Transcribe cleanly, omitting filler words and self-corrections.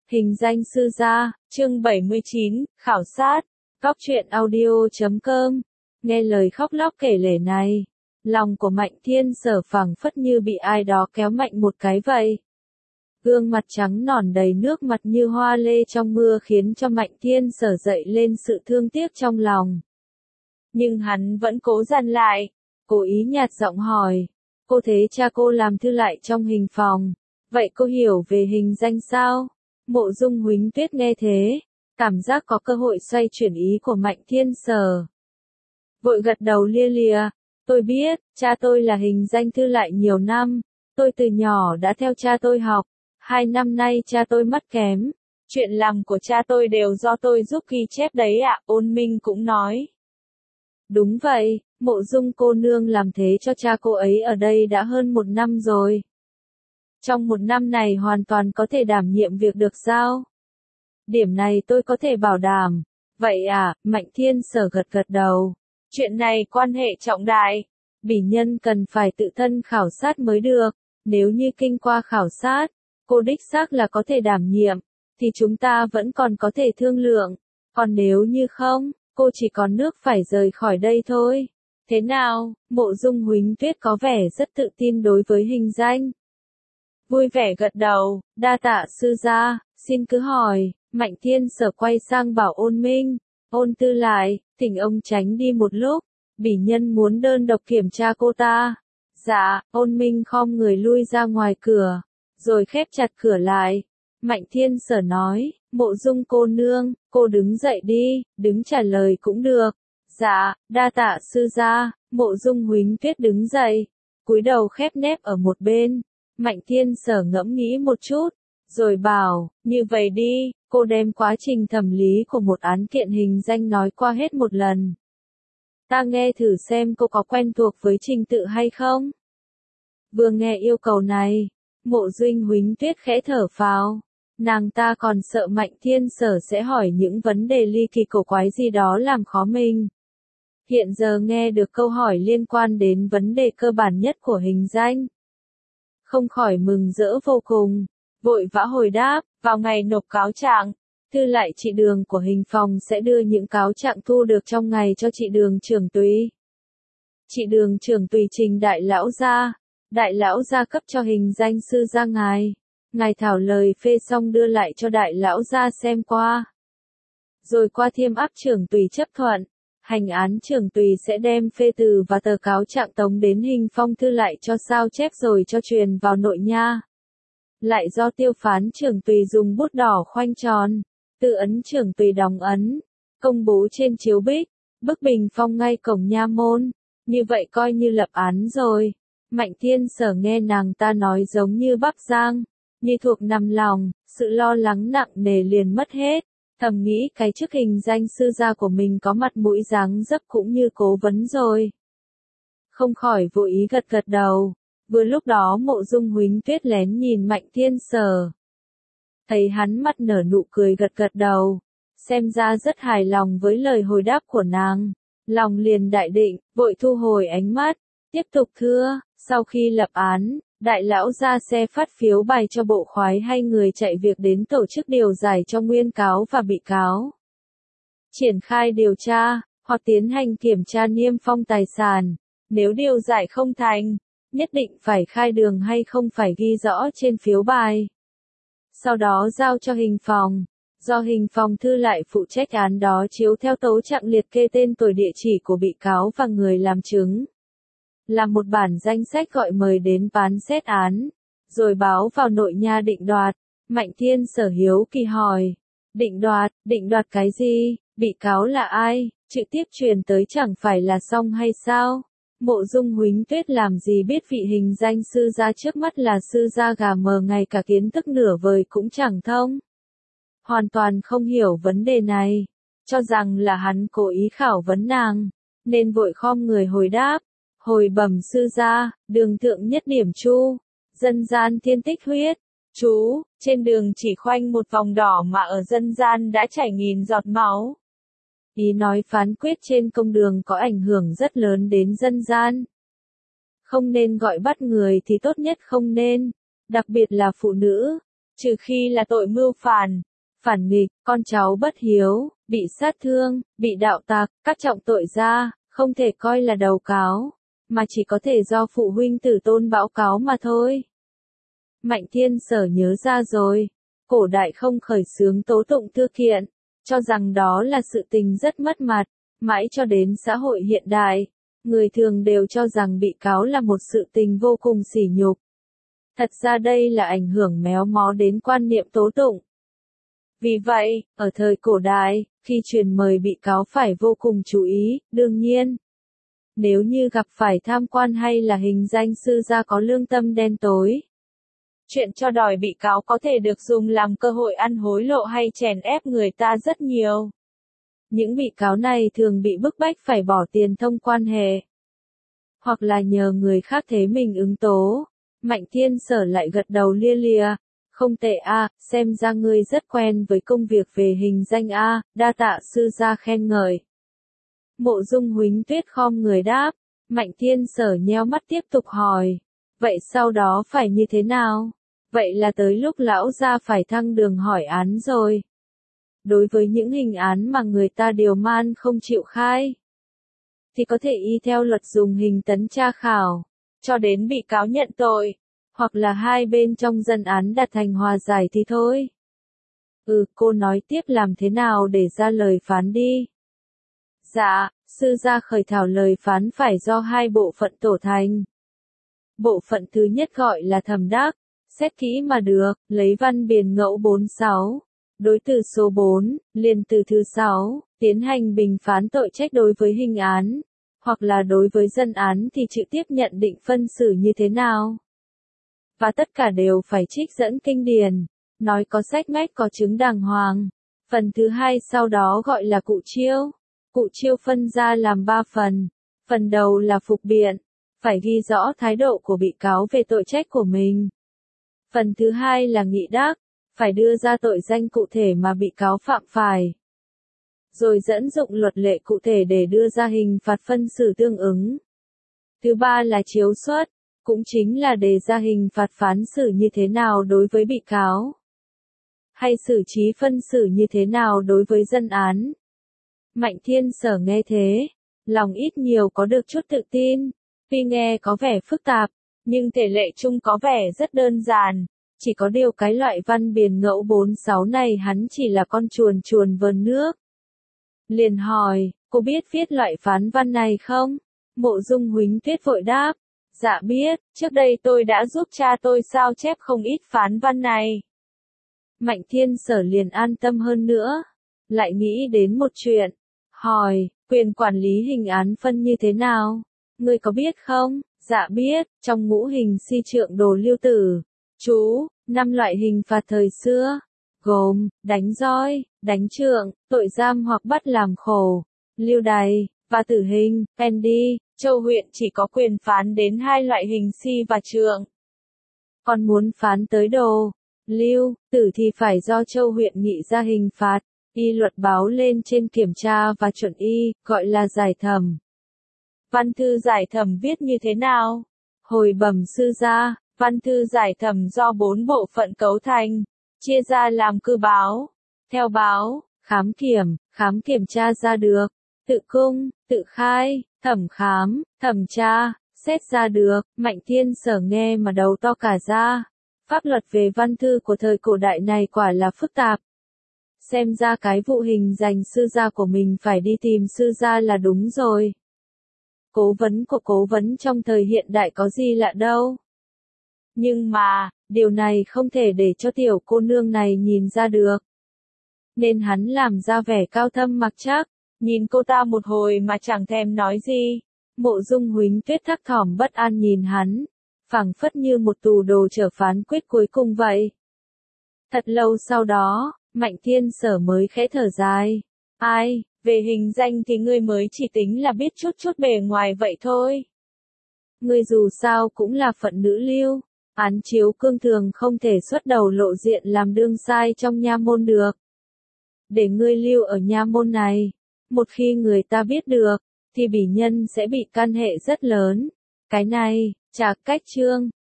Hình danh sư gia, chương 79, khảo sát, Cóc truyện audio.com. Nghe lời khóc lóc kể lể này, lòng của Mạnh Thiên Sở phảng phất như bị ai đó kéo mạnh một cái vậy. Gương mặt trắng nõn đầy nước mặt như hoa lê trong mưa khiến cho Mạnh Thiên Sở dậy lên sự thương tiếc trong lòng. Nhưng hắn vẫn cố dằn lại, cố ý nhạt giọng hỏi, cô thấy cha cô làm thư lại trong hình phòng, vậy cô hiểu về hình danh sao? Mộ Dung Huỳnh Tuyết nghe thế, cảm giác có cơ hội xoay chuyển ý của Mạnh Thiên Sở. Vội gật đầu lia lịa, tôi biết, cha tôi là hình danh thư lại nhiều năm, tôi từ nhỏ đã theo cha tôi học, 2 năm nay cha tôi mất kém, chuyện làm của cha tôi đều do tôi giúp ghi chép đấy ạ, Ôn Minh cũng nói. Đúng vậy, Mộ Dung cô nương làm thế cho cha cô ấy ở đây đã hơn 1 năm rồi. Trong 1 năm này hoàn toàn có thể đảm nhiệm việc được sao? Điểm này tôi có thể bảo đảm. Vậy à, Mạnh Thiên Sở gật gật đầu. Chuyện này quan hệ trọng đại. Bỉ nhân cần phải tự thân khảo sát mới được. Nếu như kinh qua khảo sát, cô đích xác là có thể đảm nhiệm, thì chúng ta vẫn còn có thể thương lượng. Còn nếu như không, cô chỉ còn nước phải rời khỏi đây thôi. Thế nào, Mộ Dung Huỳnh Tuyết có vẻ rất tự tin đối với hình danh. Vui vẻ gật đầu, đa tạ sư gia, xin cứ hỏi. Mạnh Thiên Sở quay sang bảo Ôn Minh, Ôn Tư lại, thỉnh ông tránh đi một lúc, bỉ nhân muốn đơn độc kiểm tra cô ta. Dạ, Ôn Minh khom người lui ra ngoài cửa, rồi khép chặt cửa lại. Mạnh Thiên Sở nói, Mộ Dung cô nương, cô đứng dậy đi, đứng trả lời cũng được. Dạ, đa tạ sư gia. Mộ Dung Huỳnh Tuyết đứng dậy, cúi đầu khép nép ở một bên. Mạnh Thiên Sở ngẫm nghĩ một chút, rồi bảo, như vậy đi, cô đem quá trình thẩm lý của một án kiện hình danh nói qua hết một lần. Ta nghe thử xem cô có quen thuộc với trình tự hay không? Vừa nghe yêu cầu này, Mộ Dung Huỳnh Tuyết khẽ thở phào. Nàng ta còn sợ Mạnh Thiên Sở sẽ hỏi những vấn đề ly kỳ cổ quái gì đó làm khó mình. Hiện giờ nghe được câu hỏi liên quan đến vấn đề cơ bản nhất của hình danh, không khỏi mừng rỡ vô cùng, vội vã hồi đáp, vào ngày nộp cáo trạng, thư lại chị Đường của hình phòng sẽ đưa những cáo trạng thu được trong ngày cho chị Đường trưởng tùy. Chị Đường trưởng tùy trình đại lão gia cấp cho hình danh sư gia ngài thảo lời phê xong đưa lại cho đại lão gia xem qua. Rồi qua thiêm áp trưởng tùy chấp thuận. Hành án trưởng tùy sẽ đem phê từ và tờ cáo trạng tống đến hình phong thư lại cho sao chép rồi cho truyền vào nội nha. Lại do tiêu phán trưởng tùy dùng bút đỏ khoanh tròn, tự ấn trưởng tùy đóng ấn, công bố trên chiếu bích, bức bình phong ngay cổng nha môn. Như vậy coi như lập án rồi. Mạnh Thiên Sở nghe nàng ta nói giống như bắp rang, như thuộc nằm lòng, sự lo lắng nặng nề liền mất hết. Thầm nghĩ cái chức hình danh sư gia của mình có mặt mũi dáng dấp cũng như cố vấn rồi. Không khỏi vô ý gật gật đầu. Vừa lúc đó Mộ Dung Huỳnh Tuyết lén nhìn Mạnh Thiên Sở. Thấy hắn mặt nở nụ cười gật gật đầu. Xem ra rất hài lòng với lời hồi đáp của nàng. Lòng liền đại định, vội thu hồi ánh mắt. Tiếp tục thưa, sau khi lập án, đại lão ra xe phát phiếu bài cho bộ khoái hay người chạy việc đến tổ chức điều giải cho nguyên cáo và bị cáo. Triển khai điều tra, hoặc tiến hành kiểm tra niêm phong tài sản. Nếu điều giải không thành, nhất định phải khai đường hay không phải ghi rõ trên phiếu bài. Sau đó giao cho hình phòng. Do hình phòng thư lại phụ trách án đó chiếu theo tấu trạng liệt kê tên tuổi địa chỉ của bị cáo và người làm chứng. Làm một bản danh sách gọi mời đến phán xét án, rồi báo vào nội nha định đoạt. Mạnh Thiên Sở hiếu kỳ hỏi, định đoạt cái gì, bị cáo là ai, trực tiếp truyền tới chẳng phải là xong hay sao? Mộ Dung Huỳnh Tuyết làm gì biết vị hình danh sư gia trước mắt là sư gia gà mờ ngay cả kiến thức nửa vời cũng chẳng thông. Hoàn toàn không hiểu vấn đề này, cho rằng là hắn cố ý khảo vấn nàng, nên vội khom người hồi đáp. Hồi bẩm sư gia, đường thượng nhất điểm chu, dân gian thiên tích huyết. Chú, trên đường chỉ khoanh một vòng đỏ mà ở dân gian đã chảy nghìn giọt máu. Ý nói phán quyết trên công đường có ảnh hưởng rất lớn đến dân gian. Không nên gọi bắt người thì tốt nhất không nên, đặc biệt là phụ nữ. trừ khi là tội mưu phản, phản nghịch, con cháu bất hiếu, bị sát thương, bị đạo tặc, các trọng tội ra, không thể coi là đầu cáo, mà chỉ có thể do phụ huynh tử tôn báo cáo mà thôi. Mạnh Thiên Sở nhớ ra rồi, cổ đại không khởi xướng tố tụng thư kiện, cho rằng đó là sự tình rất mất mặt, mãi cho đến xã hội hiện đại, người thường đều cho rằng bị cáo là một sự tình vô cùng sỉ nhục. Thật ra đây là ảnh hưởng méo mó đến quan niệm tố tụng. Vì vậy, ở thời cổ đại, khi truyền mời bị cáo phải vô cùng chú ý, đương nhiên. Nếu như gặp phải tham quan hay là hình danh sư gia có lương tâm đen tối, chuyện cho đòi bị cáo có thể được dùng làm cơ hội ăn hối lộ hay chèn ép người ta rất nhiều. Những bị cáo này thường bị bức bách phải bỏ tiền thông quan hệ, hoặc là nhờ người khác thế mình ứng tố. Mạnh Thiên Sở lại gật đầu lia lịa, không tệ a, xem ra ngươi rất quen với công việc về hình danh a, đa tạ sư gia khen ngợi. Mộ Dung Huỳnh Tuyết khom người đáp, Mạnh Thiên Sở nheo mắt tiếp tục hỏi, vậy sau đó phải như thế nào? Vậy là tới lúc lão gia phải thăng đường hỏi án rồi. Đối với những hình án mà người ta điều man không chịu khai, thì có thể y theo luật dùng hình tấn tra khảo, cho đến bị cáo nhận tội, hoặc là hai bên trong dân án đạt thành hòa giải thì thôi. Cô nói tiếp làm thế nào để ra lời phán đi. Dạ, sư gia khởi thảo lời phán phải do hai bộ phận tổ thành. Bộ phận thứ nhất gọi là thẩm đắc, xét kỹ mà được, lấy văn biền ngẫu 46, đối từ số 4, liền từ thứ 6, tiến hành bình phán tội trách đối với hình án, hoặc là đối với dân án thì trực tiếp nhận định phân xử như thế nào. Và tất cả đều phải trích dẫn kinh điển, nói có sách mách có chứng đàng hoàng. Phần thứ hai sau đó gọi là cụ chiêu. Cụ chiêu phân ra làm 3 phần. Phần đầu là phục biện, phải ghi rõ thái độ của bị cáo về tội trách của mình. Phần thứ hai là nghị đắc, phải đưa ra tội danh cụ thể mà bị cáo phạm phải, rồi dẫn dụng luật lệ cụ thể để đưa ra hình phạt phân xử tương ứng. Thứ ba là chiếu xuất, cũng chính là đề ra hình phạt phán xử như thế nào đối với bị cáo, hay xử trí phân xử như thế nào đối với dân án. Mạnh Thiên Sở nghe thế, lòng ít nhiều có được chút tự tin, tuy nghe có vẻ phức tạp, nhưng thể lệ chung có vẻ rất đơn giản, chỉ có điều cái loại văn biền ngẫu 46 này hắn chỉ là con chuồn chuồn vờn nước. Liền hỏi, cô biết viết loại phán văn này không? Mộ Dung Huỳnh Tuyết vội đáp, dạ biết, trước đây tôi đã giúp cha tôi sao chép không ít phán văn này. Mạnh Thiên Sở liền an tâm hơn nữa, lại nghĩ đến một chuyện, hỏi, quyền quản lý hình án phân như thế nào? Ngươi có biết không? Dạ biết, trong ngũ hình si trượng đồ lưu tử, chú, 5 loại hình phạt thời xưa, gồm, đánh roi, đánh trượng, tội giam hoặc bắt làm khổ, lưu đày, và tử hình. Pendi, Châu huyện chỉ có quyền phán đến 2 loại hình si và trượng. Còn muốn phán tới đồ, lưu, tử thì phải do Châu huyện nghị ra hình phạt, y luật báo lên trên kiểm tra và chuẩn y, gọi là giải thẩm. Văn thư giải thẩm viết như thế nào? Hồi bẩm sư gia, văn thư giải thẩm do 4 bộ phận cấu thành, chia ra làm cư báo, theo báo, khám kiểm tra ra được, tự cung, tự khai, thẩm khám, thẩm tra, xét ra được. Mạnh Thiên Sở nghe mà đầu to cả ra. Pháp luật về văn thư của thời cổ đại này quả là phức tạp. Xem ra cái vụ hình dành sư gia của mình phải đi tìm sư gia là đúng rồi. Cố vấn của cố vấn trong thời hiện đại có gì lạ đâu. Nhưng mà, điều này không thể để cho tiểu cô nương này nhìn ra được. Nên hắn làm ra vẻ cao thâm mặc chắc, nhìn cô ta một hồi mà chẳng thèm nói gì. Mộ Dung Huỳnh Tuyết thấp thỏm bất an nhìn hắn, phảng phất như một tù đồ chờ phán quyết cuối cùng vậy. Thật lâu sau đó, Mạnh Thiên Sở mới khẽ thở dài. Ai, về hình danh thì ngươi mới chỉ tính là biết chút bề ngoài vậy thôi. Ngươi dù sao cũng là phận nữ lưu, án chiếu cương thường không thể xuất đầu lộ diện làm đương sai trong nha môn được. Để ngươi lưu ở nha môn này, một khi người ta biết được, thì bỉ nhân sẽ bị can hệ rất lớn. Cái này, chả cách trương,